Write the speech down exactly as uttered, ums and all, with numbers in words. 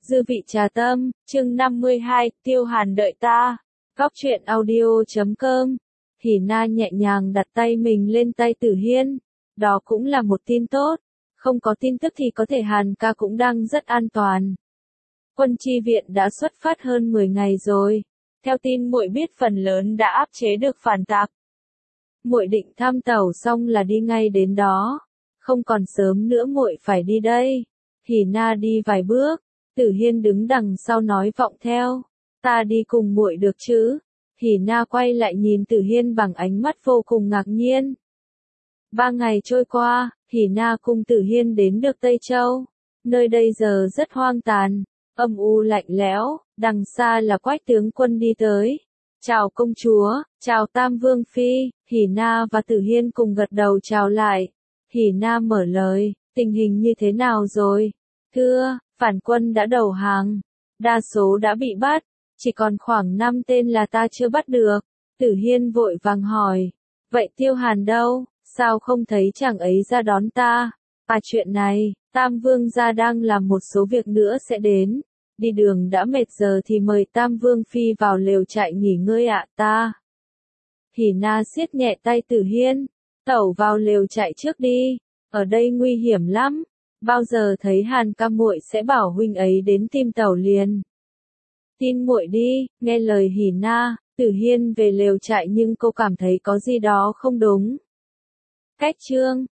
Dư vị trà tâm, chương năm mươi hai, Tiêu Hàn đợi ta. Góc truyện audio chấm com. Hỉ Na nhẹ nhàng đặt tay mình lên tay Tử Hiên. Đó cũng là một tin tốt. Không có tin tức thì có thể Hàn ca cũng đang rất an toàn. Quân chi viện đã xuất phát hơn mười ngày rồi. Theo tin muội biết phần lớn đã áp chế được phản tặc. Muội định thăm tàu xong là đi ngay đến đó. Không còn sớm nữa muội phải đi đây. Hỉ Na đi vài bước. Tử Hiên đứng đằng sau nói vọng theo. Ta đi cùng muội được chứ? Hỉ Na quay lại nhìn Tử Hiên bằng ánh mắt vô cùng ngạc nhiên. Ba ngày trôi qua, Hỉ Na cùng Tử Hiên đến được Tây Châu. Nơi đây giờ rất hoang tàn, âm u lạnh lẽo, đằng xa là Quách tướng quân đi tới. Chào công chúa, chào Tam Vương Phi, Hỉ Na và Tử Hiên cùng gật đầu chào lại. Hỉ Na mở lời, tình hình như thế nào rồi? Thưa, phản quân đã đầu hàng, đa số đã bị bắt, chỉ còn khoảng năm tên là ta chưa bắt được. Tử Hiên vội vàng hỏi, vậy Tiêu Hàn đâu, sao không thấy chàng ấy ra đón ta? À chuyện này, Tam Vương gia đang làm một số việc nữa sẽ đến, đi đường đã mệt giờ thì mời Tam Vương Phi vào lều trại nghỉ ngơi ạ ta. Hỉ Na siết nhẹ tay Tử Hiên, tẩu vào lều trại trước đi, ở đây nguy hiểm lắm. Bao giờ thấy Hàn ca muội sẽ bảo huynh ấy đến tìm tẩu liền. Tin muội đi, nghe lời Hỉ Na, Tử Hiên về lều trại nhưng cô cảm thấy có gì đó không đúng. Cách chương